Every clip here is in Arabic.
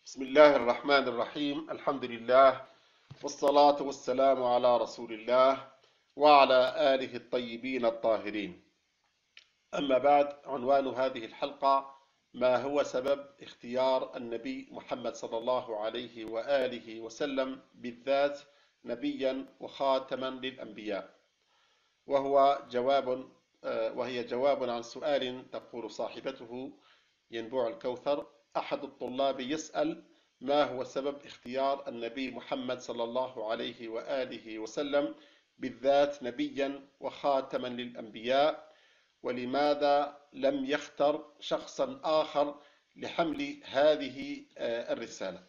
بسم الله الرحمن الرحيم. الحمد لله والصلاة والسلام على رسول الله وعلى آله الطيبين الطاهرين. أما بعد، عنوان هذه الحلقة: ما هو سبب اختيار النبي محمد صلى الله عليه وآله وسلم بالذات نبيا وخاتما للأنبياء؟ وهي جواب عن سؤال تقول صاحبته ينبوع الكوثر: أحد الطلاب يسأل: ما هو سبب اختيار النبي محمد صلى الله عليه وآله وسلم بالذات نبيا وخاتما للأنبياء، ولماذا لم يختر شخصا آخر لحمل هذه الرسالة؟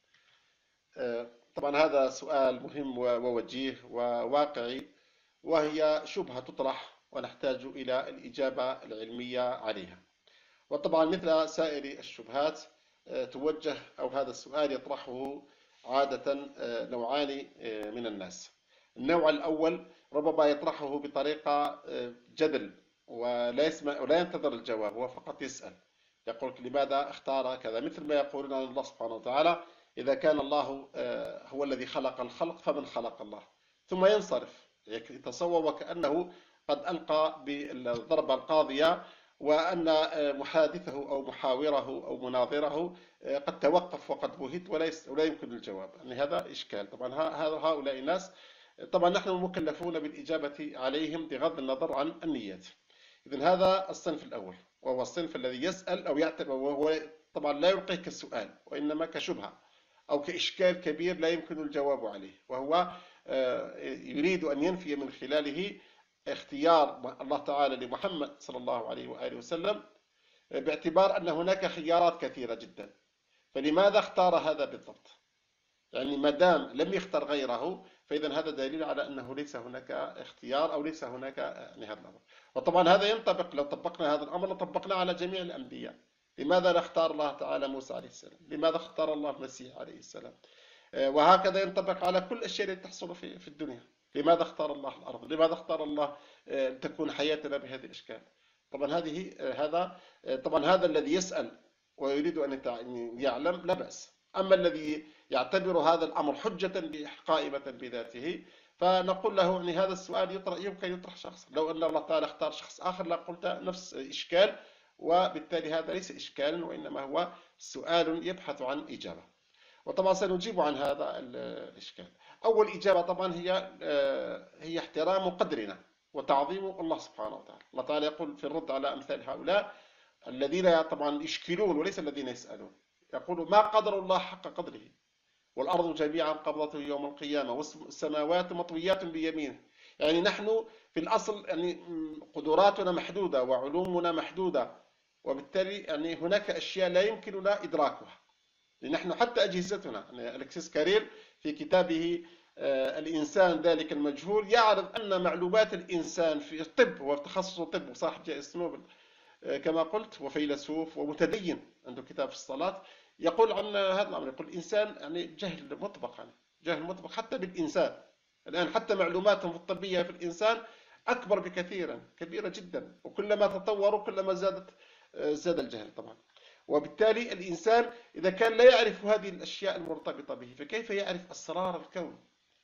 طبعا هذا سؤال مهم ووجيه وواقعي، وهي شبهة تطرح ونحتاج إلى الإجابة العلمية عليها. وطبعا مثل سائر الشبهات توجه، أو هذا السؤال يطرحه عادة نوعان من الناس. النوع الأول ربما يطرحه بطريقة جدل ولا ينتظر الجواب، هو فقط يسأل، يقول لماذا اختار كذا، مثل ما يقولون عن الله سبحانه وتعالى: إذا كان الله هو الذي خلق الخلق فمن خلق الله، ثم ينصرف يتصور وكأنه قد ألقى بالضربة القاضية، وأن محادثه أو محاوره أو مناظره قد توقف وقد بهت ولا يمكن الجواب. يعني هذا إشكال. طبعا هؤلاء الناس طبعا نحن مكلفون بالإجابة عليهم بغض النظر عن النيات. إذن هذا الصنف الأول، وهو الصنف الذي يسأل أو يعتبر، وهو طبعا لا يلقيه كالسؤال وإنما كشبهة أو كإشكال كبير لا يمكن الجواب عليه، وهو يريد أن ينفي من خلاله اختيار الله تعالى لمحمد صلى الله عليه وآله وسلم، باعتبار أن هناك خيارات كثيرة جدا، فلماذا اختار هذا بالضبط؟ يعني ما دام لم يختر غيره، فإذا هذا دليل على أنه ليس هناك اختيار أو ليس هناك هذا الأمر. وطبعا هذا ينطبق، لو طبقنا هذا الأمر لطبقنا على جميع الأنبياء. لماذا لا اختار الله تعالى موسى عليه السلام؟ لماذا اختار الله المسيح عليه السلام؟ وهكذا ينطبق على كل الأشياء التي تحصل في الدنيا. لماذا اختار الله الأرض؟ لماذا اختار الله تكون حياتنا بهذه الأشكال؟ طبعا طبعا هذا الذي يسأل ويريد أن يعلم لا بأس. أما الذي يعتبر هذا الأمر حجة قائمة بذاته، فنقول له أن هذا السؤال يمكن يطرح شخص. لو أن الله تعالى اختار شخص آخر لقلت نفس إشكال، وبالتالي هذا ليس إشكالا وإنما هو سؤال يبحث عن إجابة. وطبعا سنجيب عن هذا الإشكال. أول إجابة طبعا هي احترام قدرنا وتعظيم الله سبحانه وتعالى. الله تعالى يقول في الرد على أمثال هؤلاء الذين طبعا يشكلون وليس الذين يسألون، يقول: ما قدر الله حق قدره، والأرض جميعا قبضته يوم القيامة والسماوات مطويات بيمينه. يعني نحن في الأصل يعني قدراتنا محدودة وعلومنا محدودة، وبالتالي يعني هناك أشياء لا يمكننا إدراكها. نحن حتى أجهزتنا، يعني ألكسيس كاريل في كتابه الإنسان ذلك المجهول يعرض أن معلومات الإنسان في الطب، هو في تخصص الطب وصاحب جائزة نوبل كما قلت، وفيلسوف ومتدين عنده كتاب في الصلاة، يقول عن هذا الأمر، يقول الإنسان يعني جهل مطبق، يعني جهل مطبق حتى بالإنسان. الآن حتى معلوماتهم في الطبية في الإنسان أكبر بكثيرا، كبيرة جدا، وكلما تطوروا كلما زاد الجهل طبعا. وبالتالي الإنسان إذا كان لا يعرف هذه الأشياء المرتبطة به، فكيف يعرف أسرار الكون؟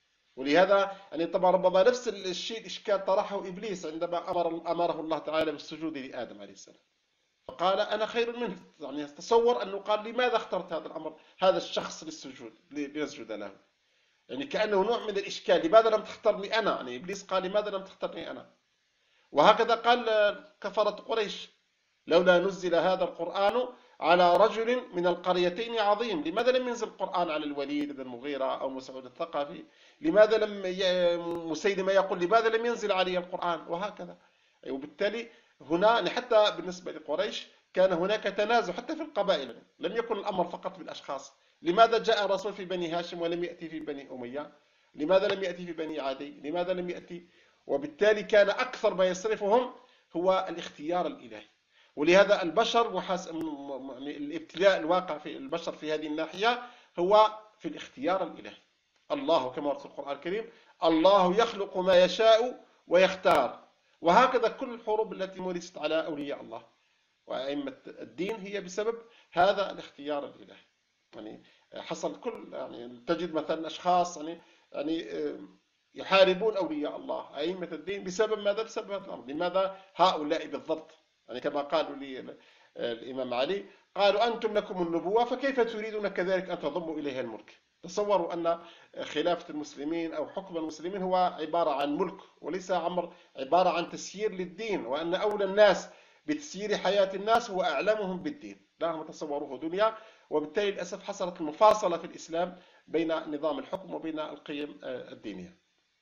ولهذا يعني طبعا ربما نفس الشيء الإشكال طرحه إبليس عندما أمره الله تعالى بالسجود لآدم عليه السلام، فقال: أنا خير منه. يعني تصور أنه قال: لماذا اخترت هذا الأمر، هذا الشخص للسجود لنسجد له؟ يعني كأنه نوع من الإشكال: لماذا لم تخترني أنا؟ يعني إبليس قال: لماذا لم تخترني أنا؟ وهكذا قال كفرة قريش: لولا نزل هذا القرآن على رجل من القريتين عظيم. لماذا لم ينزل القرآن على الوليد بن المغيرة أو مسعود الثقفي؟ لماذا لم مسيلمة يقول: لماذا لم ينزل علي القرآن؟ وهكذا. وبالتالي هنا حتى بالنسبة لقريش كان هناك تنازع حتى في القبائل، لم يكن الأمر فقط بالأشخاص. لماذا جاء الرسول في بني هاشم ولم يأتي في بني أمية؟ لماذا لم يأتي في بني عدي؟ لماذا لم يأتي؟ وبالتالي كان أكثر ما يصرفهم هو الاختيار الإلهي. ولهذا البشر يعني الابتلاء الواقع في البشر في هذه الناحية هو في الاختيار الإلهي. الله كما ورد في القرآن الكريم: الله يخلق ما يشاء ويختار. وهكذا كل الحروب التي مورست على أولياء الله وأئمة الدين هي بسبب هذا الاختيار الإلهي. يعني حصل كل، يعني تجد مثلا أشخاص يعني يحاربون أولياء الله أئمة الدين بسبب ماذا؟ بسبب هذا الأمر. لماذا هؤلاء بالضبط؟ يعني كما قالوا لي الإمام علي، قالوا أنتم لكم النبوة فكيف تريدون كذلك أن تضموا إليها الملك؟ تصوروا أن خلافة المسلمين أو حكم المسلمين هو عبارة عن ملك وليس عبارة عن تسيير للدين، وأن أولى الناس بتسيير حياة الناس هو أعلمهم بالدين، لا هم تصوروه دنيا. وبالتالي للأسف حصلت المفاصلة في الإسلام بين نظام الحكم وبين القيم الدينية.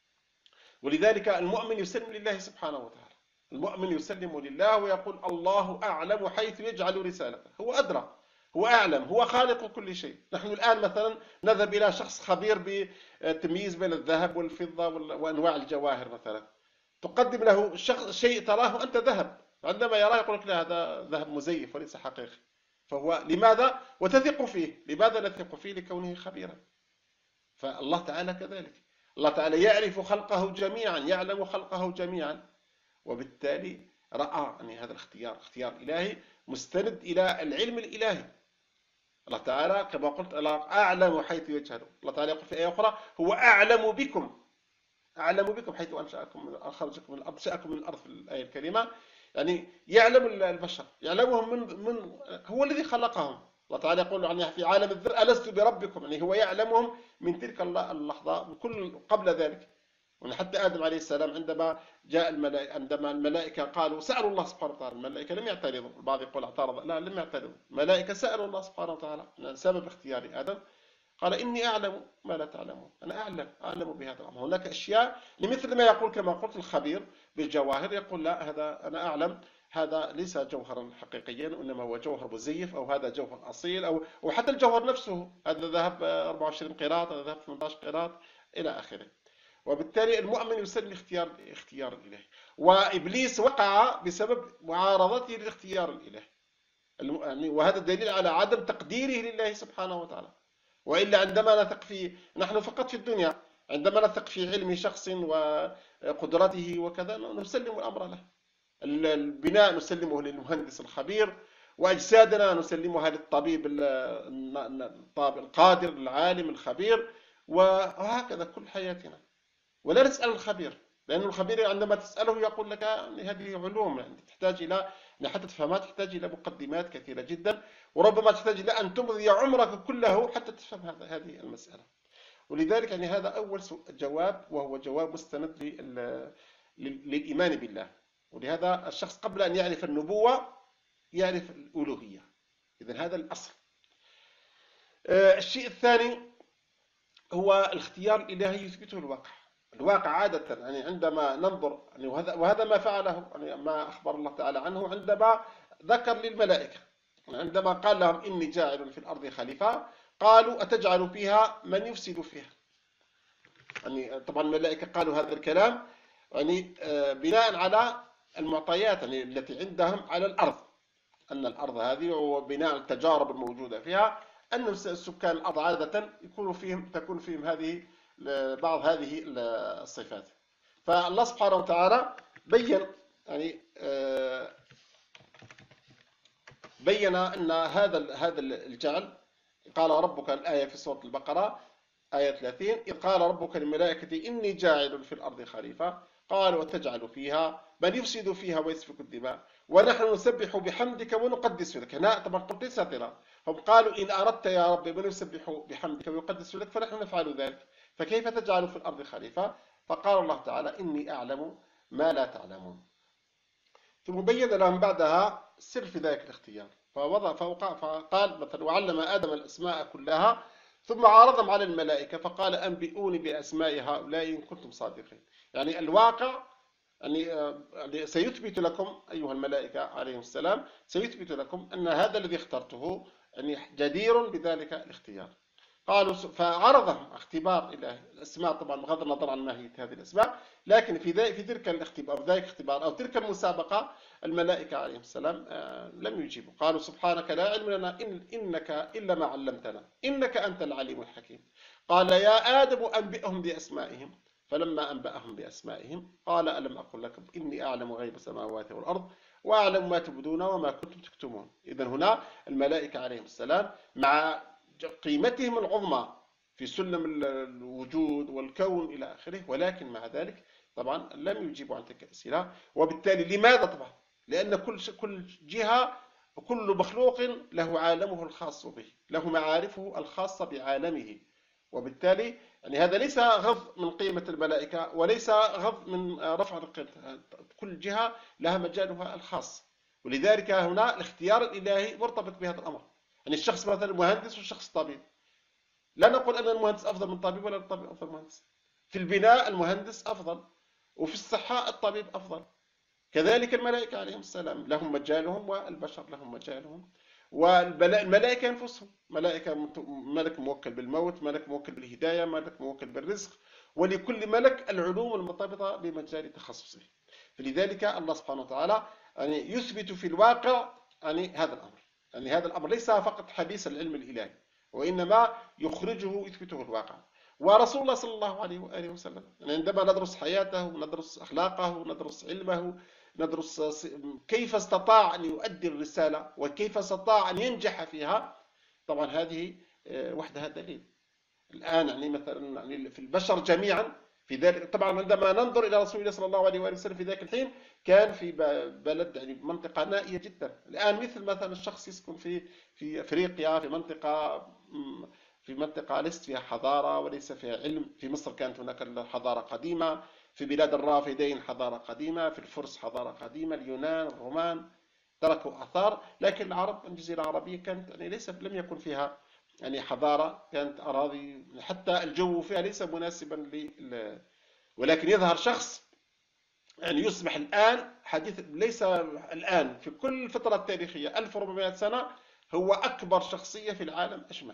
ولذلك المؤمن يسلم لله سبحانه وتعالى، المؤمن يسلم لله ويقول الله أعلم حيث يجعل رسالته، هو أدرى، هو أعلم، هو خالق كل شيء. نحن الآن مثلا نذهب إلى شخص خبير بالتمييز بين الذهب والفضة وأنواع الجواهر مثلا، تقدم له شيء تراه أنت ذهب، عندما يراه يقول لك لا هذا ذهب مزيف وليس حقيقي. فهو لماذا؟ وتثق فيه، لماذا نثق فيه؟ لكونه خبيرا. فالله تعالى كذلك، الله تعالى يعرف خلقه جميعا، يعلم خلقه جميعا، وبالتالي رأى أن هذا الاختيار اختيار إلهي مستند إلى العلم الإلهي. الله تعالى كما قلت الله أعلم حيث يجهل. الله تعالى يقول في آية أخرى هو أعلم بكم، أعلم بكم حيث أنشأكم أخرجكم من الأرض، أنشأكم من الأرض في الآية الكريمة. يعني يعلم البشر، يعلمهم من هو الذي خلقهم. الله تعالى يقول يعني في عالم الذر ألست بربكم، يعني هو يعلمهم من تلك اللحظة بكل قبل ذلك. حتى آدم عليه السلام عندما جاء الملائكة، عندما الملائكة قالوا سألوا الله سبحانه وتعالى، الملائكة لم يعترضوا، البعض يقول اعترض، لا لم يعترضوا، الملائكة سألوا الله سبحانه وتعالى سبب اختيار آدم، قال إني أعلم ما لا تعلمون، أنا أعلم بهذا الأمر. هناك أشياء لمثل ما يقول كما قلت الخبير بالجواهر يقول لا هذا أنا أعلم هذا ليس جوهرا حقيقيا، وإنما هو جوهر مزيف، أو هذا جوهر أصيل، أو وحتى الجوهر نفسه هذا ذهب 24 قيراط، هذا ذهب 18 قيراط إلى آخره. وبالتالي المؤمن يسلم اختيار الإله، وإبليس وقع بسبب معارضته للاختيار الإلهي، يعني وهذا دليل على عدم تقديره لله سبحانه وتعالى. وإلا عندما نثق في نحن فقط في الدنيا، عندما نثق في علم شخص وقدرته وكذا نسلم الأمر له. البناء نسلمه للمهندس الخبير، وأجسادنا نسلمها للطبيب القادر العالم الخبير، وهكذا كل حياتنا. ولا نسأل الخبير، لأن الخبير عندما تسأله يقول لك هذه علوم يعني تحتاج إلى حتى تفهمها، تحتاج إلى مقدمات كثيرة جدا، وربما تحتاج إلى أن تمضي عمرك كله حتى تفهم هذه المسألة. ولذلك يعني هذا أول جواب، وهو جواب مستند للإيمان بالله. ولهذا الشخص قبل أن يعرف النبوة يعرف الألوهية، إذن هذا الأصل. الشيء الثاني هو الاختيار الإلهي يثبته الواقع. الواقع عادة يعني عندما ننظر يعني وهذا ما فعله، يعني ما أخبر الله تعالى عنه عندما ذكر للملائكة، عندما قال لهم إني جاعل في الأرض خليفة، قالوا أتجعل فيها من يفسد فيها. يعني طبعا الملائكة قالوا هذا الكلام يعني بناء على المعطيات يعني التي عندهم على الأرض، أن الأرض هذه وبناء التجارب الموجودة فيها أن سكان الأرض عادة تكون فيهم بعض هذه الصفات. فالله سبحانه وتعالى بين يعني بين أن هذا الجعل. قال ربك، الآية في سورة البقرة آية 30، إذ قال ربك للملائكة إني جاعل في الأرض خليفة، قالوا وتجعل فيها من يفسد فيها ويسفك الدماء ونحن نسبح بحمدك ونقدس لك. هنا طبعا قلت ليس اعتراض، هم قالوا إن أردت يا رب من يسبح بحمدك ويقدس لك فنحن نفعل ذلك، فكيف تجعل في الأرض خليفة؟ فقال الله تعالى إني أعلم ما لا تعلمون. ثم بين لهم بعدها سر في ذلك الاختيار، فقال مثلا وعلم آدم الأسماء كلها ثم عرضهم على الملائكة فقال أنبئوني بأسماء هؤلاء إن كنتم صادقين. يعني الواقع يعني سيثبت لكم أيها الملائكة عليهم السلام، سيثبت لكم أن هذا الذي اخترته يعني جدير بذلك الاختيار. قالوا فعرضهم اختبار إلهي، الأسماء طبعا بغض النظر عن ماهية هذه الأسماء، لكن في تلك الاختبار، ذلك الاختبار أو تلك المسابقة الملائكة عليهم السلام لم يجيبوا، قالوا سبحانك لا علم لنا إنك إلا ما علمتنا إنك أنت العليم الحكيم. قال يا آدم أنبئهم بأسمائهم، فلما أنبأهم بأسمائهم قال ألم أقل لكم إني أعلم غيب السماوات والأرض وأعلم ما تبدون وما كنتم تكتمون. إذن هنا الملائكة عليهم السلام مع قيمتهم العظمى في سلم الوجود والكون إلى آخره، ولكن مع ذلك طبعا لم يجيبوا عن تلك الأسئلة. وبالتالي لماذا؟ طبعا لأن كل جهة، كل مخلوق له عالمه الخاص به، له معارفه الخاصة بعالمه. وبالتالي يعني هذا ليس غض من قيمة الملائكة، وليس غض من رفع القيمة، كل جهة لها مجالها الخاص. ولذلك هنا الاختيار الإلهي مرتبط بهذا الأمر. يعني الشخص مثلا مهندس والشخص طبيب، لا نقول أن المهندس أفضل من الطبيب ولا الطبيب أفضل من المهندس. في البناء المهندس أفضل، وفي الصحة الطبيب أفضل. كذلك الملائكة عليهم السلام لهم مجالهم والبشر لهم مجالهم. والملائكة أنفسهم ملك موكل بالموت، ملك موكل بالهداية، ملك موكل بالرزق، ولكل ملك العلوم المرتبطة بمجال تخصصه. فلذلك الله سبحانه وتعالى يعني يثبت في الواقع يعني هذا الأمر. يعني هذا الأمر ليس فقط حديث العلم الإلهي، وإنما يخرجه يثبته الواقع. ورسول الله صلى الله عليه وآله وسلم يعني عندما ندرس حياته وندرس أخلاقه وندرس علمه، ندرس كيف استطاع أن يؤدي الرسالة وكيف استطاع أن ينجح فيها، طبعا هذه وحدها دليل. الآن يعني مثلا يعني في البشر جميعا في ذلك، طبعا عندما ننظر إلى رسول الله صلى الله عليه وآله وسلم في ذاك الحين كان في بلد يعني منطقة نائية جدا. الآن مثلا الشخص يسكن في أفريقيا، في منطقة ليست فيها حضارة وليس فيها علم. في مصر كانت هناك حضارة قديمة، في بلاد الرافدين حضارة قديمة، في الفرس حضارة قديمة، اليونان، الرومان تركوا آثار. لكن العرب، الجزيرة العربية كانت يعني لم يكن فيها يعني حضارة، كانت أراضي حتى الجو فيها ليس مناسبا ولكن يظهر شخص يعني يصبح الآن حديث، ليس الآن، في كل الفترة التاريخية 1400 سنة هو أكبر شخصية في العالم أجمع.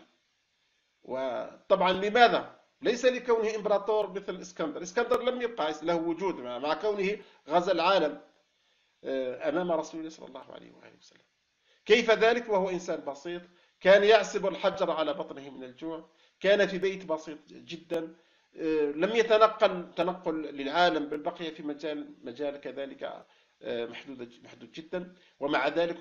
وطبعا لماذا؟ ليس لكونه إمبراطور مثل الإسكندر. الإسكندر لم يبقى له وجود مع كونه غزا العالم أمام رسول الله صلى الله عليه وآله وسلم. كيف ذلك وهو إنسان بسيط؟ كان يعصب الحجر على بطنه من الجوع، كان في بيت بسيط جدا، لم يتنقل تنقل للعالم، بل بقي في مجال كذلك محدود جدا. ومع ذلك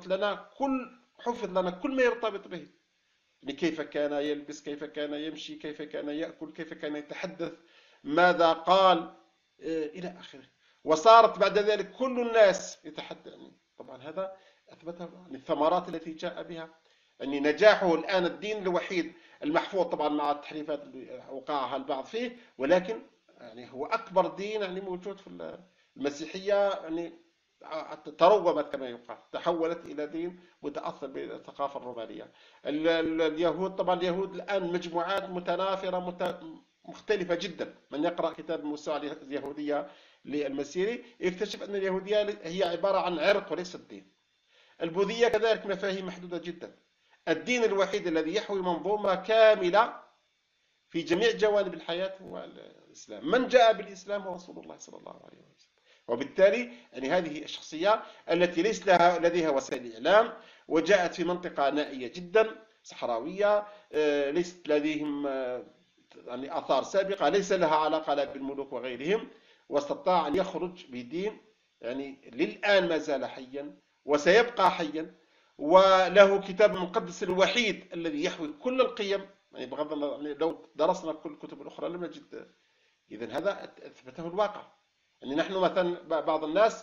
حفظ لنا كل ما يرتبط به. كيف كان يلبس، كيف كان يمشي، كيف كان يأكل، كيف كان يتحدث، ماذا قال إلى آخره. وصارت بعد ذلك كل الناس يتحدث. طبعا هذا أثبتها الثمرات التي جاء بها. يعني نجاحه الآن الدين الوحيد المحفوظ، طبعا مع التحريفات اللي وقعها البعض فيه، ولكن يعني هو أكبر دين يعني موجود في المسيحية. يعني ترومت كما يقال، تحولت إلى دين متأثر بالثقافة الرومانية. اليهود، طبعا اليهود الآن مجموعات متنافرة مختلفة جدا. من يقرأ كتاب الموسوعة اليهودية للمسيري يكتشف أن اليهودية هي عبارة عن عرق وليست دين. البوذية كذلك مفاهيم محدودة جدا. الدين الوحيد الذي يحوي منظومة كاملة في جميع جوانب الحياة هو الإسلام. من جاء بالإسلام هو رسول الله صلى الله عليه وسلم. وبالتالي يعني هذه الشخصية التي ليس لديها وسائل إعلام، وجاءت في منطقة نائية جدا صحراوية، ليست لديهم يعني آثار سابقة، ليس لها علاقة لا بالملوك وغيرهم، واستطاع أن يخرج بدين يعني للآن ما زال حيا وسيبقى حيا، وله كتاب المقدس الوحيد الذي يحوي كل القيم. يعني بغض النظر يعني لو درسنا كل الكتب الأخرى لم نجد. إذن هذا أثبته الواقع. يعني نحن مثلا بعض الناس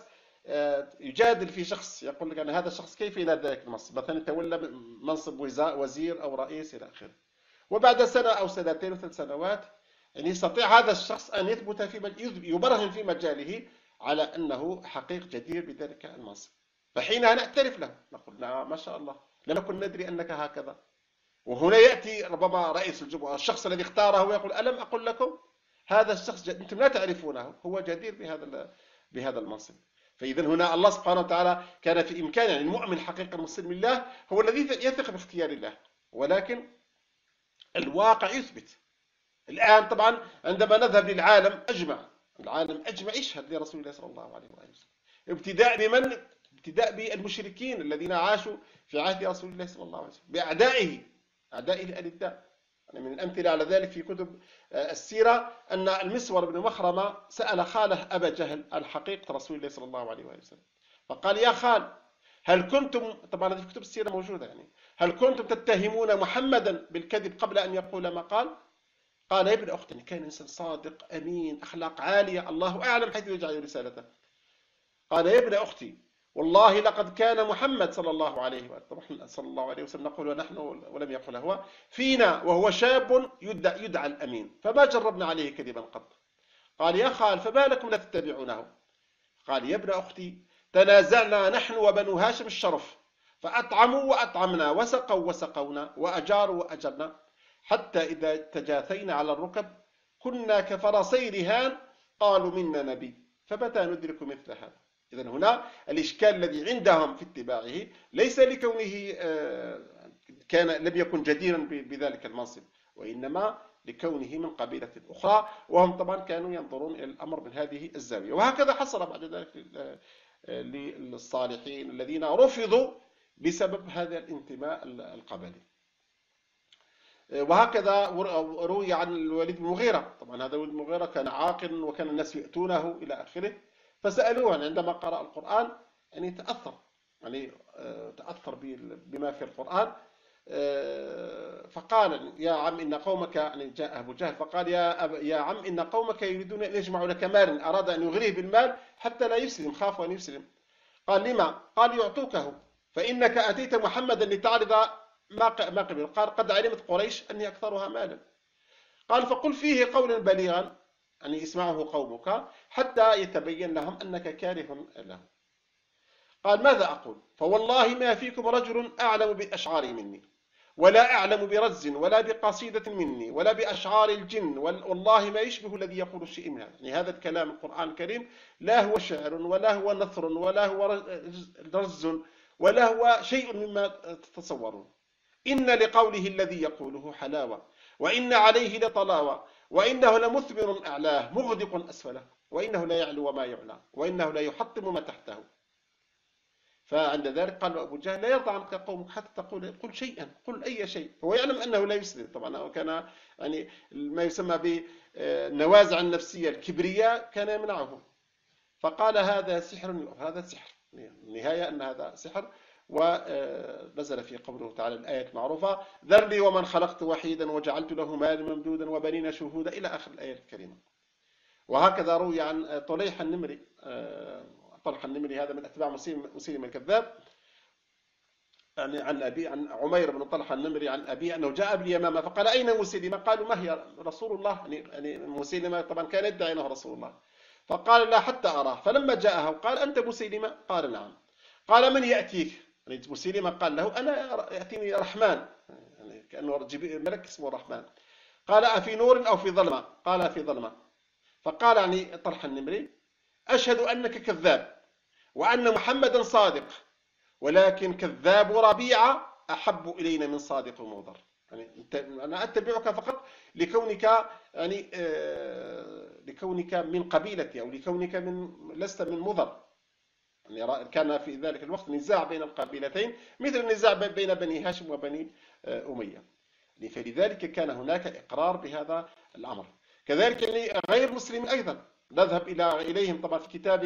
يجادل في شخص، يقول لك أن هذا الشخص كيف ينال ذلك المنصب، مثلا يتولى منصب وزير أو رئيس إلى آخره، وبعد سنة أو سنتين أو 3 سنوات يعني يستطيع هذا الشخص أن يثبت يبرهن في مجاله على أنه حقيق جدير بذلك المنصب. فحينها نعترف له، نقول نعم ما شاء الله، لم نكن ندري أنك هكذا. وهنا يأتي ربما رئيس الجمهورية الشخص الذي اختاره ويقول ألم أقل لكم هذا الشخص أنتم لا تعرفونه، هو جدير بهذا المنصب. فإذا هنا الله سبحانه وتعالى كان في إمكانه، يعني المؤمن حقيقة المسلم لله هو الذي يثق باختيار الله، ولكن الواقع يثبت. الآن طبعا عندما نذهب للعالم أجمع، العالم أجمع يشهد لرسول الله صلى الله عليه وآله وسلم. ابتداء بمن؟ ابتداء بالمشركين الذين عاشوا في عهد رسول الله صلى الله عليه وسلم، بأعدائه، أعدائه الألداء. يعني من الأمثلة على ذلك في كتب السيرة أن المسور بن مخرمة سأل خاله أبا جهل عن حقيقة رسول الله صلى الله عليه وآله وسلم، فقال يا خال هل كنتم، طبعا هذه في كتب السيرة موجودة، يعني هل كنتم تتهمون محمدا بالكذب قبل أن يقول ما قال؟ قال: يا ابن أختي، كان إنسان صادق أمين أخلاق عالية، الله أعلم حيث يجعل رسالته. قال: يا ابن أختي، والله لقد كان محمد صلى الله عليه وسلم، صلى الله عليه وسلم نقول ونحن ولم يقل هو، فينا وهو شاب يدعى الأمين، فما جربنا عليه كذبا قط. قال: يا خال، فما لكم لا تتبعونه؟ قال: يا ابن أختي، تنازعنا نحن وبنو هاشم الشرف، فأطعموا وأطعمنا، وسقوا وسقونا، وأجاروا وأجرنا، حتى إذا تجاثينا على الركب كنا كفرسي رهان، قالوا منا نبي، فمتى ندرك مثل هذا؟ إذا هنا الإشكال الذي عندهم في اتباعه ليس لكونه لم يكن جديرا بذلك المنصب، وإنما لكونه من قبيلة أخرى، وهم طبعا كانوا ينظرون إلى الأمر من هذه الزاوية. وهكذا حصل بعد ذلك للصالحين الذين رفضوا بسبب هذا الانتماء القبلي. وهكذا روي عن الوليد بن المغيرة. طبعا هذا الوليد بن المغيرة كان عاقل، وكان الناس يأتونه إلى آخره، فسألوه عندما قرأ القرآن، يعني تأثر بما في القرآن، فقال: يا عم إن قومك، يعني جاء أبو جهل فقال: يا عم إن قومك يريدون أن يجمعوا لك مال، أراد أن يغريه بالمال حتى لا يسلم، خاف أن يسلم. قال: لما؟ قال: يعطوكه، فإنك أتيت محمدا لتعرض ما قبل. قال: قد علمت قريش أني أكثرها مالا. قال: فقل فيه قولا بليغا، يعني اسمعه قومك حتى يتبين لهم أنك كاره له. قال: ماذا أقول؟ فوالله ما فيكم رجل أعلم بأشعاري مني، ولا أعلم برز ولا بقصيدة مني ولا بأشعار الجن، والله ما يشبه الذي يقول شيء من هذا. يعني هذا الكلام القرآن الكريم لا هو شعر ولا هو نثر ولا هو رز ولا هو شيء مما تتصورون. إن لقوله الذي يقوله حلاوة، وإن عليه لطلاوة، وإنه لمثمر أعلاه مغدق أسفله، وإنه لا يعلو وما يعلى، وإنه لا يحطم ما تحته. فعند ذلك قال أبو جهل: لا يرضى عنك قومك حتى تقول، قل شيئا، قل أي شيء. هو يعلم أنه لا يسلم طبعا، وكان يعني ما يسمى بالنوازع النفسية الكبرياء كان يمنعه. فقال: هذا سحر، هذا سحر، النهاية أن هذا سحر. ونزل في قوله تعالى الآية المعروفة: ذرني ومن خلقت وحيدا وجعلت له مالا ممدودا وبنين شهودا، إلى آخر الآية الكريمة. وهكذا روي عن طلحة النمري. طلحة النمري هذا من أتباع مسيلم الكذاب، يعني عن عمير بن طلحة النمري عن أبيه أنه جاء باليمامة فقال: أين مسيلمة؟ قالوا: ما هي؟ رسول الله. يعني مسيلمة طبعا كان يدعي أنه رسول الله. فقال: لا حتى أراه. فلما جاءه قال: أنت مسيلمة؟ قال: نعم. قال: من يأتيك؟ يعني مسيلمة قال له: أنا يأتيني رحمن، يعني كأنه ملك اسمه الرحمن. قال: أفي نور أو في ظلمة؟ قال: في ظلمة. فقال يعني طلحة النمري: أشهد أنك كذاب، وأن محمدا صادق، ولكن كذاب ربيعة أحب إلينا من صادق مضر. يعني أنا أتبعك فقط لكونك يعني لكونك من قبيلتي، أو لكونك لست من مضر. يعني كان في ذلك الوقت نزاع بين القبيلتين مثل النزاع بين بني هاشم وبني أمية، فلذلك كان هناك إقرار بهذا الأمر. كذلك يعني غير مسلم أيضا نذهب إليهم طبعا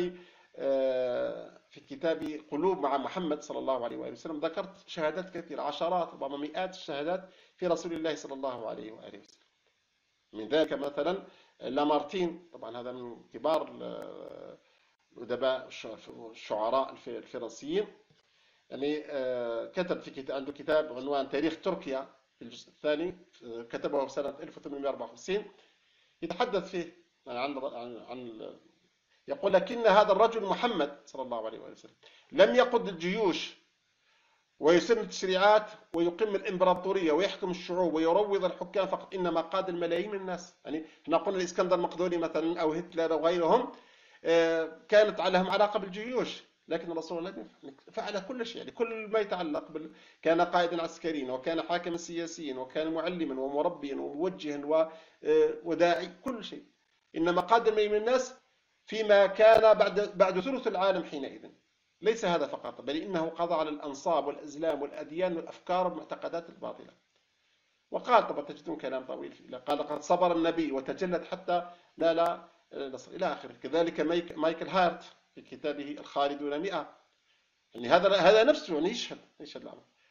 في كتاب قلوب مع محمد صلى الله عليه وآله وسلم ذكرت شهادات كثيرة، عشرات ربما مئات الشهادات في رسول الله صلى الله عليه وآله وسلم. من ذلك مثلا لامارتين، طبعا هذا من كبار الأدباء الشعراء الفرنسيين، يعني كتب عنده كتاب عنوان تاريخ تركيا في الجزء الثاني، كتبه سنة 1854، يتحدث فيه عن يقول: لكن هذا الرجل محمد صلى الله عليه وسلم لم يقود الجيوش ويسن التشريعات ويقيم الإمبراطورية ويحكم الشعوب ويروض الحكام فقط، إنما قاد الملايين من الناس. يعني احنا قلنا الإسكندر المقدوني مثلا أو هتلر وغيرهم كانت لهم علاقة بالجيوش، لكن رسول الله فعل كل شيء، يعني كل ما يتعلق كان قائدا عسكريا، وكان حاكما سياسيا، وكان معلما ومربيا وموجها وداعي، كل شيء. إنما قاد الملايين من الناس فيما كان بعد ثلث العالم حينئذ. ليس هذا فقط، بل إنه قضى على الأنصاب والأزلام والأديان والأفكار والمعتقدات الباطلة. وقال طبعا تجدون كلام طويل، قال: قد صبر النبي وتجلد حتى نال نصر، إلى آخره. كذلك مايكل هارت في كتابه الخالدون 100، يعني هذا نفسه يعني يشهد الأمر.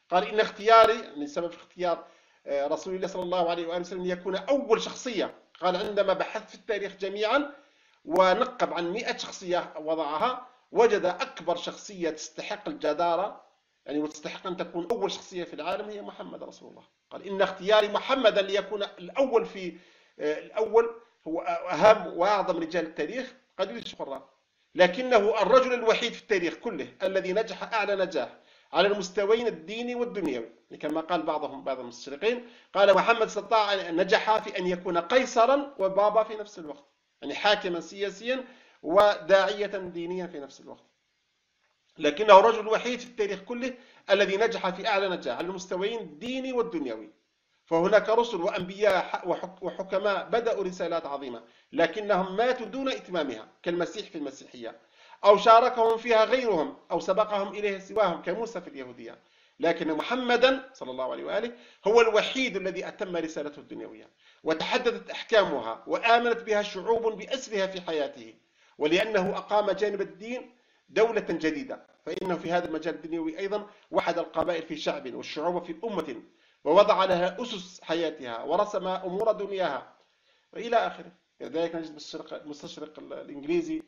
قال إن اختياري، يعني سبب اختيار رسول الله صلى الله عليه وآله وسلم ليكون أول شخصية، قال عندما بحث في التاريخ جميعا ونقب عن 100 شخصية وضعها، وجد أكبر شخصية تستحق الجدارة يعني وتستحق أن تكون أول شخصية في العالم هي محمد رسول الله. قال إن اختياري محمدا ليكون الأول في الأول، هو أهم وأعظم رجال التاريخ قليل الشهرة، لكنه الرجل الوحيد في التاريخ كله الذي نجح أعلى نجاح على المستويين الديني والدنيوي، كما قال بعض المستشرقين، قال محمد استطاع أن نجح في أن يكون قيصرا وبابا في نفس الوقت، يعني حاكما سياسيا وداعية دينيا في نفس الوقت، لكنه الرجل الوحيد في التاريخ كله الذي نجح في أعلى نجاح على المستويين الديني والدنيوي. فهناك رسل وأنبياء وحكماء بدأوا رسالات عظيمة لكنهم ماتوا دون إتمامها، كالمسيح في المسيحية، أو شاركهم فيها غيرهم أو سبقهم إليه سواهم كموسى في اليهودية، لكن محمدا صلى الله عليه وآله هو الوحيد الذي أتم رسالته الدنيوية وتحددت أحكامها وآمنت بها الشعوب بأسرها في حياته، ولأنه أقام جانب الدين دولة جديدة، فإنه في هذا المجال الدنيوي أيضا وحد القبائل في شعب والشعوب في أمة، ووضع لها أسس حياتها ورسم أمور دنياها وإلى آخره. لذلك نجد المستشرق الإنجليزي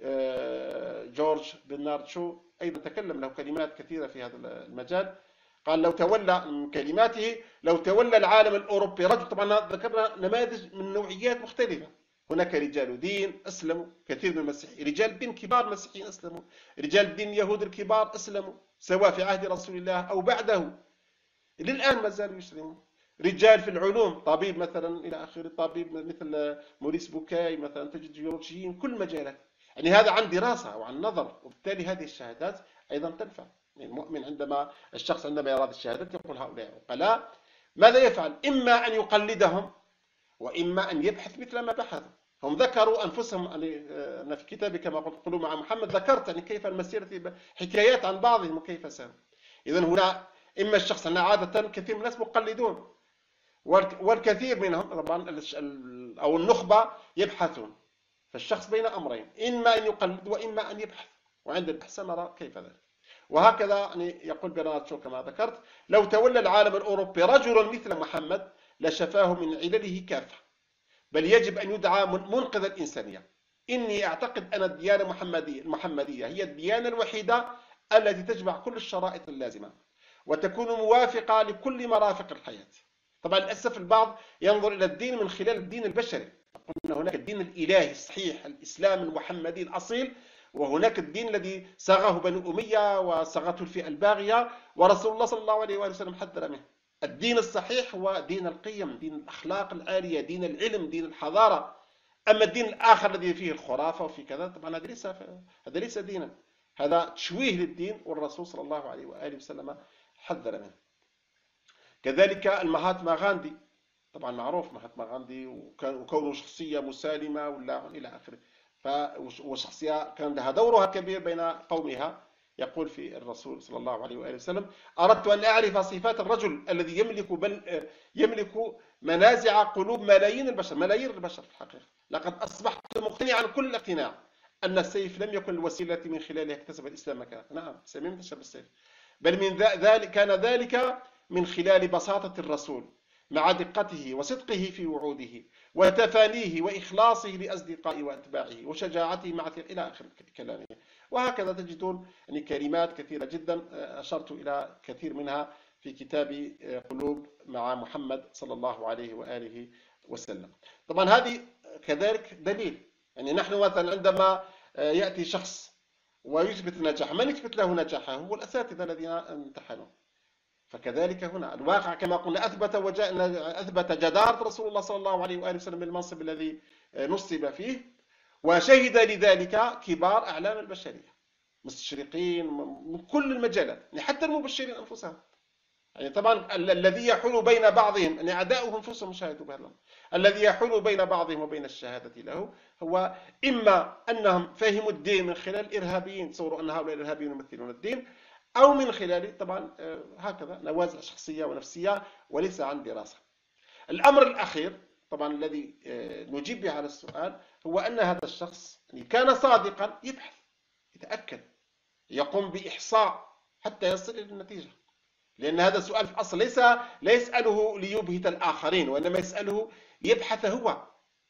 جورج برنارد شو أيضا تكلم له كلمات كثيرة في هذا المجال، قال لو تولى من كلماته لو تولى العالم الأوروبي رجل، طبعا ذكرنا نماذج من نوعيات مختلفة، هناك رجال دين أسلموا كثير من المسيحيين، رجال دين كبار مسيحيين أسلموا، رجال دين يهود الكبار أسلموا سواء في عهد رسول الله أو بعده، للآن ما زالوا يسلمون، رجال في العلوم طبيب مثلا إلى آخره، طبيب مثل موريس بوكاي مثلا، تجد جيولوجيين كل مجالات، يعني هذا عن دراسة وعن نظر، وبالتالي هذه الشهادات أيضا تنفع. يعني المؤمن الشخص عندما يرى الشهادات يقول هؤلاء عقلاء، ماذا يفعل؟ إما أن يقلدهم وإما أن يبحث مثل ما بحثوا. هم ذكروا أنفسهم، أنا في كتابي كما قلت قلوا مع محمد ذكرت يعني كيف المسيرة، حكايات عن بعضهم وكيف ساروا. إذا هنا إما الشخص، أنا عادة كثير من الناس مقلدون والكثير منهم طبعا أو النخبة يبحثون، فالشخص بين أمرين، إما أن يقلد وإما أن يبحث، وعند البحث نرى كيف ذلك. وهكذا يعني يقول برنارد شو كما ذكرت، لو تولى العالم الأوروبي رجل مثل محمد لشفاه من علله كافة، بل يجب أن يدعى منقذ الإنسانية. إني أعتقد أن الديانة المحمدية هي الديانة الوحيدة التي تجمع كل الشرائط اللازمة وتكون موافقة لكل مرافق الحياة. طبعا للأسف البعض ينظر إلى الدين من خلال الدين البشري، قلنا هناك الدين الإلهي الصحيح الإسلام المحمدي الأصيل، وهناك الدين الذي صاغه بنو أمية وصاغته الفئة الباغية، ورسول الله صلى الله عليه وآله وسلم حذر منه. الدين الصحيح هو دين القيم، دين الأخلاق العالية، دين العلم، دين الحضارة. أما الدين الآخر الذي فيه الخرافة وفي كذا، طبعا هذا ليس دينا، هذا تشويه للدين، والرسول صلى الله عليه وآله وسلم حذر منه. كذلك المهاتما غاندي، طبعا معروف مهاتما غاندي وكونه شخصية مسالمة ولا إلى آخره، وشخصية كان لها دورها كبير بين قومها. يقول في الرسول صلى الله عليه وآله وسلم: أردت أن أعرف صفات الرجل الذي يملك منازع قلوب ملايين البشر في الحقيقة، لقد أصبحت مقتنعا كل الاقتناع أن السيف لم يكن الوسيلة من خلالها اكتسب الإسلام مكانه. نعم، لم ينتشر بالسيف، بل من ذلك كان ذلك من خلال بساطة الرسول مع دقته وصدقه في وعوده وتفانيه وإخلاصه لأصدقائه وأتباعه وشجاعته مع إلى آخر كلامه. وهكذا تجدون يعني كلمات كثيرة جدا أشرت إلى كثير منها في كتاب قلوب مع محمد صلى الله عليه وآله وسلم. طبعا هذه كذلك دليل، يعني نحن مثلا عندما يأتي شخص ويثبت نجاح، من يثبت له نجاحه؟ هو الأساتذة الذين امتحنوا. فكذلك هنا الواقع كما قلنا أثبت جدارة رسول الله صلى الله عليه وآله وسلم بالمنصب الذي نصب فيه، وشهد لذلك كبار أعلام البشرية، مستشرقين من كل المجالات، يعني حتى المبشرين أنفسهم. يعني طبعا الذي يحول بين بعضهم، يعني أعداؤهم أنفسهم شاهدوا بهذا، الذي يحول بين بعضهم وبين الشهادة له هو إما أنهم فهموا الدين من خلال الإرهابيين، تصوروا أن هؤلاء الإرهابيين يمثلون الدين، أو من خلال طبعا هكذا نوازع شخصية ونفسية وليس عن دراسة. الأمر الأخير طبعا الذي نجيب به على السؤال هو أن هذا الشخص كان صادقا، يبحث، يتأكد، يقوم بإحصاء حتى يصل إلى النتيجة، لأن هذا السؤال في الأصل لا يسأله ليبهت الآخرين، وإنما يسأله ليبحث هو.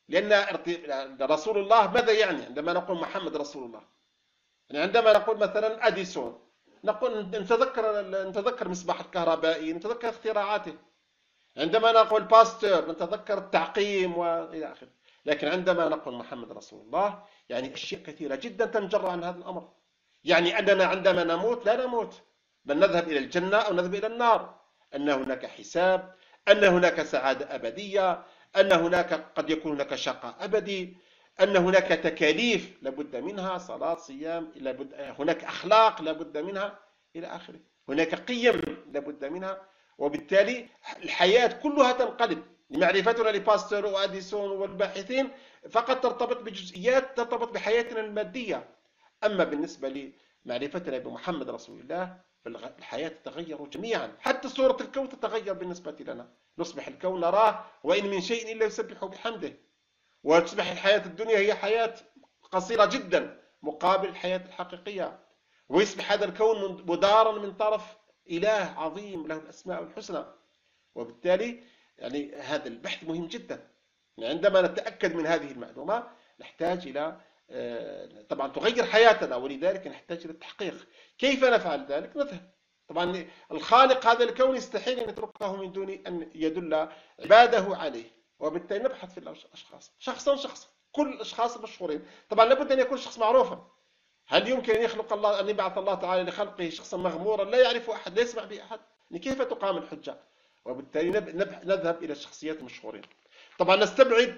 لأن رسول الله ماذا يعني عندما نقول محمد رسول الله؟ يعني عندما نقول مثلا أديسون، نقول نتذكر مصباح الكهربائي، نتذكر اختراعاته. عندما نقول باستور نتذكر التعقيم وإلى آخره. لكن عندما نقول محمد رسول الله يعني أشياء كثيرة جدا تنجر عن هذا الأمر. يعني أننا عندما نموت لا نموت، بل نذهب إلى الجنة أو نذهب إلى النار، أن هناك حساب، أن هناك سعادة أبدية، أن هناك قد يكون هناك شقاء أبدي، أن هناك تكاليف لابد منها، صلاة صيام، هناك أخلاق لابد منها إلى آخره، هناك قيم لابد منها. وبالتالي الحياة كلها تنقلب. معرفتنا لباستور وأديسون والباحثين فقط ترتبط بجزئيات ترتبط بحياتنا المادية. أما بالنسبة لمعرفتنا بمحمد رسول الله فالحياة تتغير جميعا، حتى صورة الكون تتغير بالنسبة لنا. نصبح الكون نراه وإن من شيء إلا يسبح بحمده، وتصبح الحياة الدنيا هي حياة قصيرة جدا مقابل الحياة الحقيقية، ويصبح هذا الكون مدارا من طرف إله عظيم له الأسماء الحسنى. وبالتالي يعني هذا البحث مهم جدا. يعني عندما نتأكد من هذه المعلومة نحتاج إلى طبعا تغير حياتنا، ولذلك نحتاج إلى التحقيق. كيف نفعل ذلك؟ نذهب طبعا الخالق هذا الكون يستحيل أن يتركه من دون أن يدل عباده عليه، وبالتالي نبحث في الأشخاص شخصا كل الأشخاص المشهورين. طبعا لابد أن يكون شخص معروفا. هل يمكن أن يخلق الله، أن يبعث الله تعالى لخلقه شخصا مغمورا لا يعرف أحد لا يسمع به أحد؟ كيف تقام الحجة؟ وبالتالي نذهب إلى الشخصيات المشهورين. طبعا نستبعد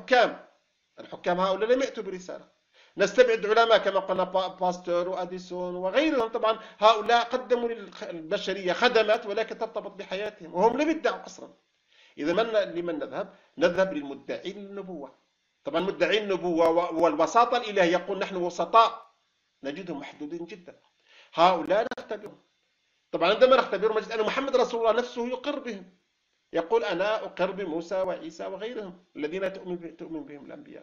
الحكام هؤلاء لم يأتوا برسالة. نستبعد علماء كما قلنا باستور وأديسون وغيرهم. طبعا هؤلاء قدموا للبشرية خدمات ولكن ترتبط بحياتهم وهم لم يدعوا أصلا. إذا لمن نذهب؟ نذهب للمدعين للنبوة. طبعا مدعين النبوة والوساطة الإلهية يقول نحن وسطاء، نجدهم محدودين جدا. هؤلاء نختبرهم. طبعا عندما نختبرهم نجد أن محمد رسول الله نفسه يقر بهم، يقول أنا أقر بموسى وعيسى وغيرهم الذين تؤمن بهم الأنبياء.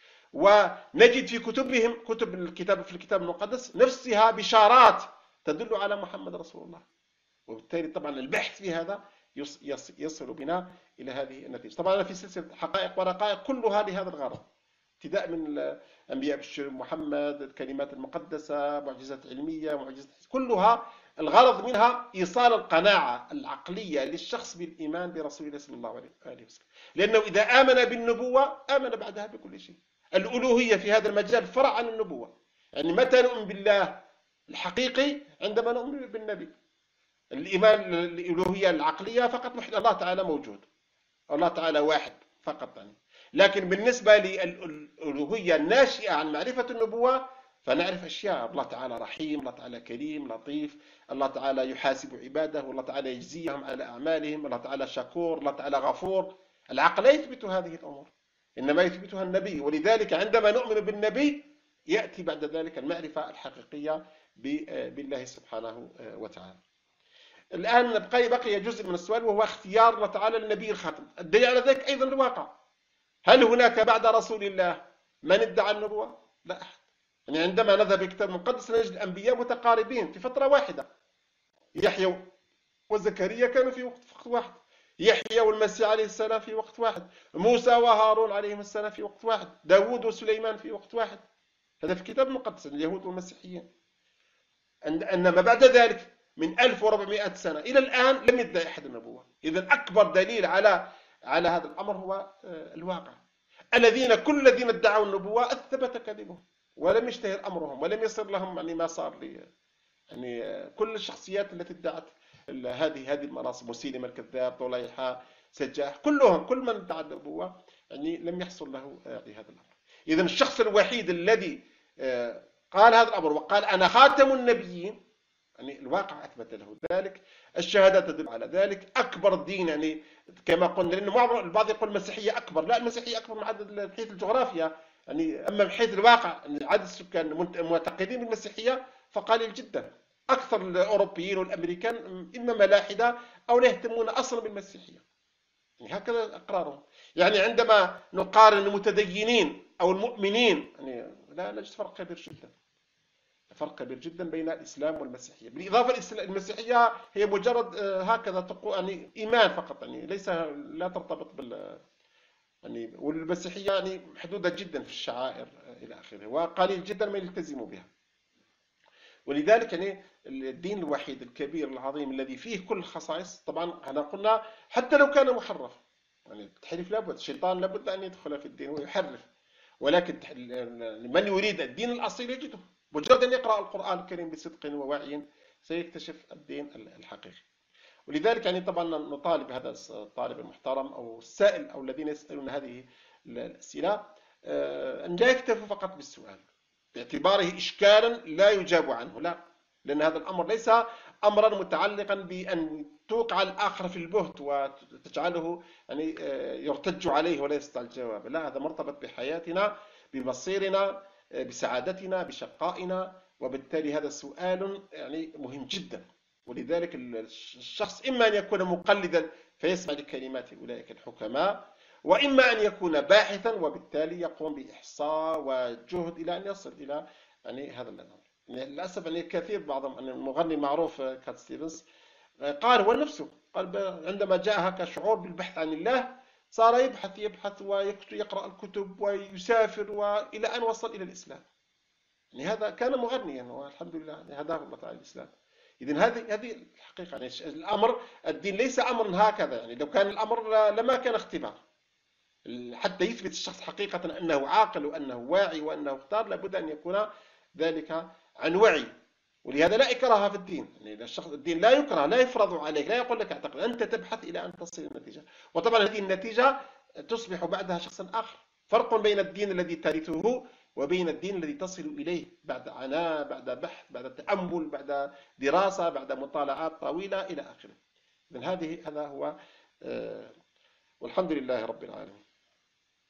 ونجد في كتبهم في الكتاب المقدس نفسها بشارات تدل على محمد رسول الله. وبالتالي طبعا البحث في هذا يصل بنا إلى هذه النتيجة. طبعا أنا في سلسلة حقائق ورقائق كلها لهذا الغرض، ابتداء من الأنبياء بشر محمد، الكلمات المقدسة، معجزات علمية، معجزات كلها الغرض منها إيصال القناعة العقلية للشخص بالإيمان برسول الله صلى الله عليه وسلم. لأنه إذا آمن بالنبوة آمن بعدها بكل شيء. الألوهية في هذا المجال فرع عن النبوة. يعني متى نؤمن بالله الحقيقي؟ عندما نؤمن بالنبي. الإيمان الألوهية العقلية فقط الله تعالى موجود، الله تعالى واحد فقط يعني. لكن بالنسبة للألوهية الناشئة عن معرفة النبوة فنعرف أشياء. الله تعالى رحيم، الله تعالى كريم لطيف، الله تعالى يحاسب عباده، والله تعالى يجزيهم على أعمالهم، الله تعالى شكور، الله تعالى غفور. العقل لا يثبت هذه الأمور، إنما يثبتها النبي. ولذلك عندما نؤمن بالنبي يأتي بعد ذلك المعرفة الحقيقية بالله سبحانه وتعالى. الآن بقي جزء من السؤال وهو اختيار الله تعالى للنبي الخاتم. الدليل على ذلك أيضا الواقع. هل هناك بعد رسول الله من ادعى النبوة؟ لا أحد. يعني عندما نذهب الكتاب المقدس نجد الأنبياء متقاربين في فترة واحدة. يحيى وزكريا كانوا في وقت واحد، يحيى والمسيح عليه السلام في وقت واحد، موسى وهارون عليهم السلام في وقت واحد، داود وسليمان في وقت واحد. هذا في الكتاب المقدس اليهود والمسيحيين. إنما بعد ذلك من 1400 سنة إلى الآن لم يدعي أحد النبوة. إذا أكبر دليل على هذا الأمر هو الواقع. كل الذين ادعوا النبوة أثبت كذبهم ولم يشتهر أمرهم ولم يصير لهم يعني ما صار لي يعني كل الشخصيات التي ادعت هذه المناصب، مسيلمة الكذاب، طليحة، سجاح، كل من ادعى النبوة يعني لم يحصل له هذا الأمر. إذا الشخص الوحيد الذي قال هذا الأمر وقال أنا خاتم النبيين يعني الواقع أثبت له ذلك، الشهادة تدل على ذلك. أكبر دين يعني كما قلنا، لأنه البعض يقول المسيحية أكبر، لا المسيحية أكبر من عدد من حيث الجغرافيا يعني، أما من حيث الواقع عدد السكان المعتقدين بالمسيحية فقليل جدا. أكثر الأوروبيين والأمريكان إما ملاحدة أو لا يهتمون أصلا بالمسيحية، يعني هكذا أقرارهم. يعني عندما نقارن المتدينين أو المؤمنين يعني لا نجد فرق كبير جدا. فرق كبير جدا بين الإسلام والمسيحية. بالإضافة المسيحية هي مجرد هكذا يعني إيمان فقط، يعني ليس لا ترتبط يعني، والمسيحية يعني محدودة جدا في الشعائر إلى آخره، وقليل جدا ما يلتزموا بها. ولذلك يعني الدين الوحيد الكبير العظيم الذي فيه كل الخصائص، طبعا احنا قلنا حتى لو كان محرف، يعني التحريف لابد، الشيطان لابد أن يدخل في الدين ويحرف، ولكن من يريد الدين الأصيل يجده، مجرد أن يقرأ القرآن الكريم بصدق ووعي سيكتشف الدين الحقيقي. ولذلك يعني طبعا نطالب هذا الطالب المحترم أو السائل أو الذين يسألون هذه الأسئلة أن لا يكتفوا فقط بالسؤال باعتباره إشكالا لا يجاب عنه، لا، لأن هذا الأمر ليس أمرا متعلقا بأن توقع الآخر في البهت وتجعله يعني يرتج عليه ولا يستطيع الجواب، لا، هذا مرتبط بحياتنا، بمصيرنا، بسعادتنا، بشقائنا، وبالتالي هذا سؤال يعني مهم جدا. ولذلك الشخص إما أن يكون مقلدا فيسمع لكلمات أولئك الحكماء، وإما أن يكون باحثا وبالتالي يقوم بإحصاء وجهد إلى أن يصل إلى يعني هذا الأمر. يعني للأسف يعني كثير بعضهم، يعني المغني المعروف كات ستيفنز قال هو نفسه، قال عندما جاء هكا شعور بالبحث عن الله صار يبحث ويقرأ الكتب ويسافر وإلى أن وصل إلى الإسلام. يعني هذا كان مغنيا والحمد لله يعني هداه الله تعالى الإسلام. إذن هذه الحقيقة، يعني الأمر الدين ليس أمر هكذا، يعني لو كان الأمر لما كان اختبار. حتى يثبت الشخص حقيقة أنه عاقل وأنه واعي وأنه اختار، لابد أن يكون ذلك عن وعي. ولهذا لا إكراه في الدين، يعني الشخص الدين لا يكره، لا يفرض عليك، لا يقول لك اعتقد، أنت تبحث إلى أن تصل إلى النتيجة. وطبعا هذه النتيجة تصبح بعدها شخصا آخر. فرق بين الدين الذي ترثه وبين الدين الذي تصل إليه بعد عناء، بعد بحث، بعد تأمل، بعد دراسة، بعد مطالعات طويلة إلى آخره. إذن هذا هو والحمد لله رب العالمين.